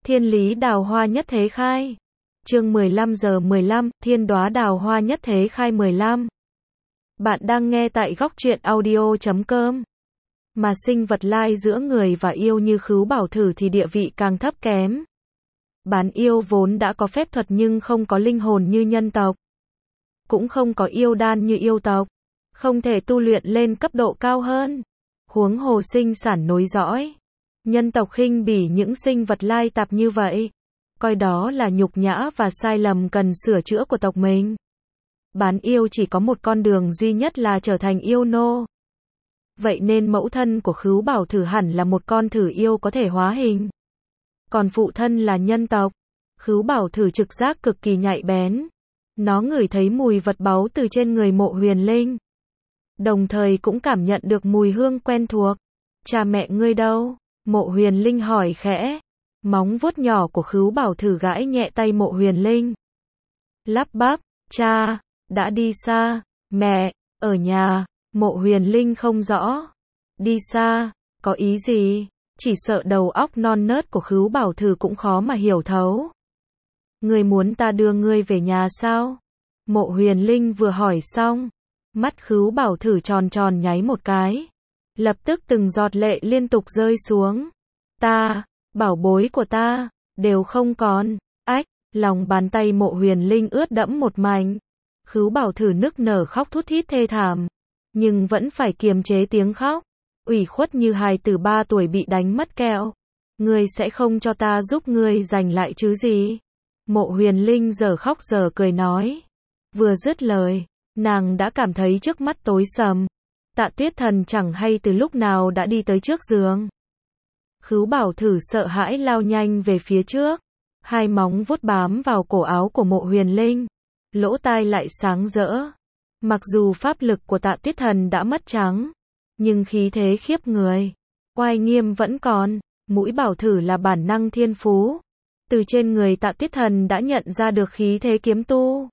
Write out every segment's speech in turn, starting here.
Thiên lý đào hoa nhất thế khai. Chương 15 giờ 15, thiên đóa đào hoa nhất thế khai 15. Bạn đang nghe tại góc truyện audio.com. Mà sinh vật lai giữa người và yêu như Khứu Bảo Thử thì địa vị càng thấp kém. Bán yêu vốn đã có phép thuật nhưng không có linh hồn như nhân tộc. Cũng không có yêu đan như yêu tộc. Không thể tu luyện lên cấp độ cao hơn. Huống hồ sinh sản nối dõi. Nhân tộc khinh bỉ những sinh vật lai tạp như vậy. Coi đó là nhục nhã và sai lầm cần sửa chữa của tộc mình. Bán yêu chỉ có một con đường duy nhất là trở thành yêu nô. Vậy nên mẫu thân của Khứu Bảo Thử hẳn là một con thử yêu có thể hóa hình. Còn phụ thân là nhân tộc. Khứu Bảo Thử trực giác cực kỳ nhạy bén. Nó ngửi thấy mùi vật báu từ trên người Mộ Huyền Linh. Đồng thời cũng cảm nhận được mùi hương quen thuộc. Cha mẹ ngươi đâu? Mộ Huyền Linh hỏi khẽ. Móng vuốt nhỏ của Khứu Bảo Thử gãi nhẹ tay Mộ Huyền Linh. Lắp bắp, cha, đã đi xa. Mẹ, ở nhà. Mộ Huyền Linh không rõ. Đi xa, có ý gì? Chỉ sợ đầu óc non nớt của Khứu Bảo Thử cũng khó mà hiểu thấu. Ngươi muốn ta đưa ngươi về nhà sao? Mộ Huyền Linh vừa hỏi xong. Mắt Khứu Bảo Thử tròn tròn nháy một cái. Lập tức từng giọt lệ liên tục rơi xuống. Ta, bảo bối của ta, đều không còn. Ách, lòng bàn tay Mộ Huyền Linh ướt đẫm một mảnh. Khứu Bảo Thử nức nở khóc thút thít thê thảm. Nhưng vẫn phải kiềm chế tiếng khóc. Ủy khuất như hài tử 3 tuổi bị đánh mất kẹo. Ngươi sẽ không cho ta giúp ngươi giành lại chứ gì? Mộ Huyền Linh giờ khóc giờ cười nói. Vừa dứt lời, nàng đã cảm thấy trước mắt tối sầm. Tạ Tuyết Thần chẳng hay từ lúc nào đã đi tới trước giường. Khứu Bảo Thử sợ hãi lao nhanh về phía trước. Hai móng vuốt bám vào cổ áo của Mộ Huyền Linh. Lỗ tai lại sáng rỡ. Mặc dù pháp lực của Tạ Tuyết Thần đã mất trắng, nhưng khí thế khiếp người, oai nghiêm vẫn còn. Mũi Bảo Thử là bản năng thiên phú. Từ trên người Tạ Tuyết Thần đã nhận ra được khí thế kiếm tu.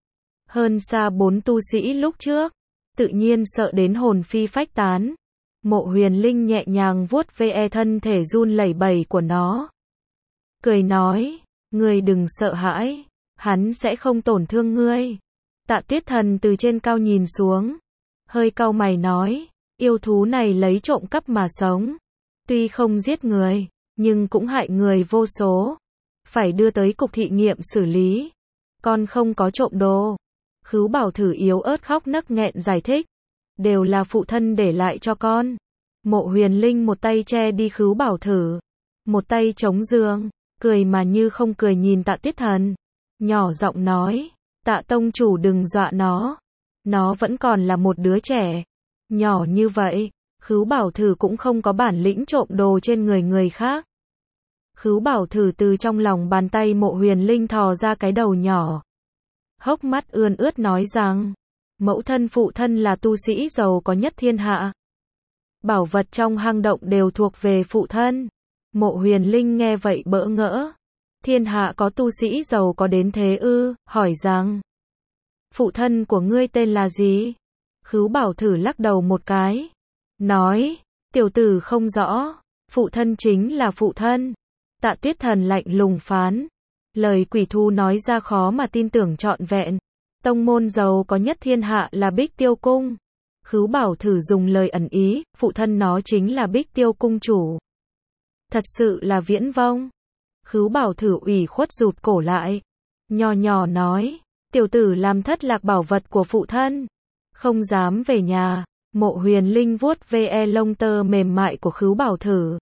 Hơn xa 4 tu sĩ lúc trước. Tự nhiên sợ đến hồn phi phách tán. Mộ Huyền Linh nhẹ nhàng vuốt ve thân thể run lẩy bẩy của nó. Cười nói, ngươi đừng sợ hãi, hắn sẽ không tổn thương ngươi. Tạ Tuyết Thần từ trên cao nhìn xuống. Hơi cau mày nói, yêu thú này lấy trộm cắp mà sống. Tuy không giết người, nhưng cũng hại người vô số. Phải đưa tới cục thị nghiệm xử lý. Con không có trộm đồ. Khứu Bảo Thử yếu ớt khóc nấc nghẹn giải thích. Đều là phụ thân để lại cho con. Mộ Huyền Linh một tay che đi Khứu Bảo Thử. Một tay chống giường. Cười mà như không cười nhìn Tạ Tuyết Thần. Nhỏ giọng nói. Tạ tông chủ đừng dọa nó. Nó vẫn còn là một đứa trẻ. Nhỏ như vậy. Khứu Bảo Thử cũng không có bản lĩnh trộm đồ trên người người khác. Khứu Bảo Thử từ trong lòng bàn tay Mộ Huyền Linh thò ra cái đầu nhỏ. Hốc mắt ươn ướt nói rằng. Mẫu thân phụ thân là tu sĩ giàu có nhất thiên hạ. Bảo vật trong hang động đều thuộc về phụ thân. Mộ Huyền Linh nghe vậy bỡ ngỡ. Thiên hạ có tu sĩ giàu có đến thế ư? Hỏi rằng. Phụ thân của ngươi tên là gì? Khứu Bảo Thử lắc đầu một cái. Nói. Tiểu tử không rõ. Phụ thân chính là phụ thân. Tạ Tuyết Thần lạnh lùng phán. Lời quỷ thú nói ra khó mà tin tưởng trọn vẹn. Tông môn giàu có nhất thiên hạ là Bích Tiêu Cung. Khứu Bảo Thử dùng lời ẩn ý, phụ thân nó chính là Bích Tiêu Cung chủ. Thật sự là viễn vông. Khứu Bảo Thử ủy khuất rụt cổ lại. Nhỏ nhỏ nói, tiểu tử làm thất lạc bảo vật của phụ thân. Không dám về nhà. Mộ Huyền Linh vuốt ve lông tơ mềm mại của Khứu Bảo Thử.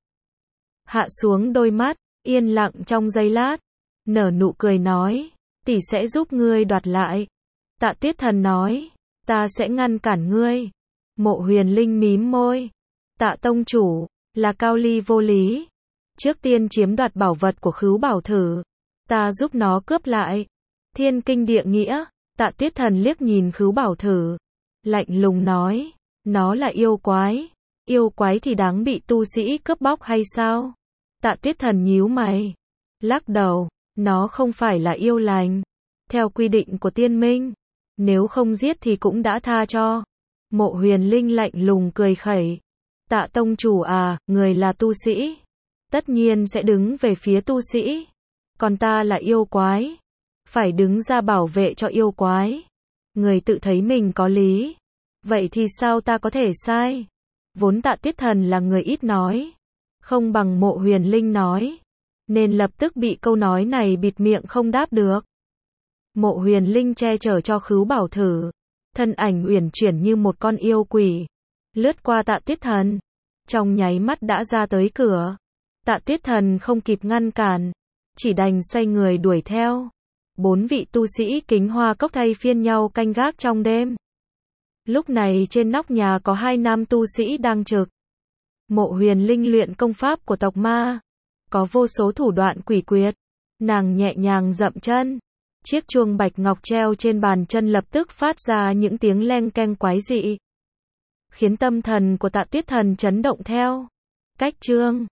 Hạ xuống đôi mắt, yên lặng trong giây lát. Nở nụ cười nói, tỷ sẽ giúp ngươi đoạt lại. Tạ Tuyết Thần nói, ta sẽ ngăn cản ngươi. Mộ Huyền Linh mím môi. Tạ tông chủ, là cao ly vô lý. Trước tiên chiếm đoạt bảo vật của Khứu Bảo Thử. Ta giúp nó cướp lại. Thiên kinh địa nghĩa. Tạ Tuyết Thần liếc nhìn Khứu Bảo Thử. Lạnh lùng nói, nó là yêu quái. Yêu quái thì đáng bị tu sĩ cướp bóc hay sao? Tạ Tuyết Thần nhíu mày. Lắc đầu, nó không phải là yêu lành. Theo quy định của tiên minh, nếu không giết thì cũng đã tha cho. Mộ Huyền Linh lạnh lùng cười khẩy. Tạ tông chủ à, người là tu sĩ. tất nhiên sẽ đứng về phía tu sĩ. Còn ta là yêu quái, phải đứng ra bảo vệ cho yêu quái. Người tự thấy mình có lý, vậy thì sao ta có thể sai? Vốn Tạ Tuyết Thần là người ít nói, không bằng Mộ Huyền Linh nói, nên lập tức bị câu nói này bịt miệng không đáp được. Mộ Huyền Linh che chở cho Khứu Bảo thử, thân ảnh uyển chuyển như một con yêu quỷ, lướt qua Tạ Tuyết Thần, trong nháy mắt đã ra tới cửa. Tạ Tuyết Thần không kịp ngăn cản, chỉ đành xoay người đuổi theo. 4 vị tu sĩ Kính Hoa Cốc thay phiên nhau canh gác trong đêm. Lúc này trên nóc nhà có 2 nam tu sĩ đang trực. Mộ Huyền Linh luyện công pháp của tộc ma, có vô số thủ đoạn quỷ quyệt. Nàng nhẹ nhàng dậm chân, chiếc chuông bạch ngọc treo trên bàn chân lập tức phát ra những tiếng leng keng quái dị, khiến tâm thần của Tạ Tuyết Thần chấn động theo. Cách chương